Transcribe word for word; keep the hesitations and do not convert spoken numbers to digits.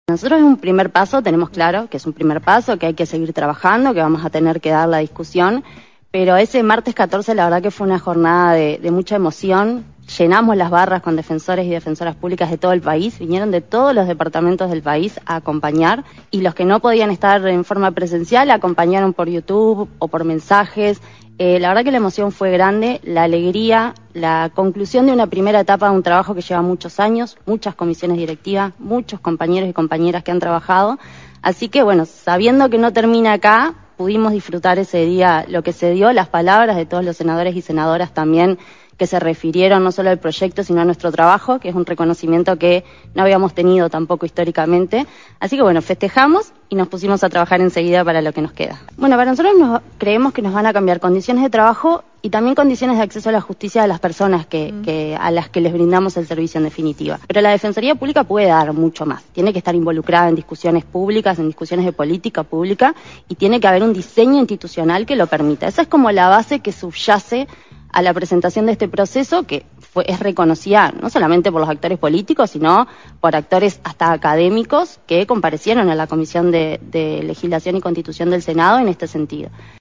Nosotros es un primer paso, tenemos claro que es un primer paso, que hay que seguir trabajando, que vamos a tener que dar la discusión, pero ese martes catorce la verdad que fue una jornada de, de mucha emoción. Llenamos las barras con defensores y defensoras públicas de todo el país, vinieron de todos los departamentos del país a acompañar, y los que no podían estar en forma presencial acompañaron por YouTube o por mensajes. Eh, la verdad que la emoción fue grande, la alegría, la conclusión de una primera etapa de un trabajo que lleva muchos años, muchas comisiones directivas, muchos compañeros y compañeras que han trabajado. Así que bueno, sabiendo que no termina acá, pudimos disfrutar ese día lo que se dio, las palabras de todos los senadores y senadoras también, que se refirieron no solo al proyecto, sino a nuestro trabajo, que es un reconocimiento que no habíamos tenido tampoco históricamente. Así que bueno, festejamos y nos pusimos a trabajar enseguida para lo que nos queda. Bueno, para nosotros nos, creemos que nos van a cambiar condiciones de trabajo y también condiciones de acceso a la justicia de las personas que, mm. que, a las que les brindamos el servicio en definitiva. Pero la Defensoría Pública puede dar mucho más. Tiene que estar involucrada en discusiones públicas, en discusiones de política pública, y tiene que haber un diseño institucional que lo permita. Esa es como la base que subyace a la presentación de este proceso, que fue, es reconocida no solamente por los actores políticos, sino por actores hasta académicos que comparecieron a la Comisión de, de Legislación y Constitución del Senado en este sentido.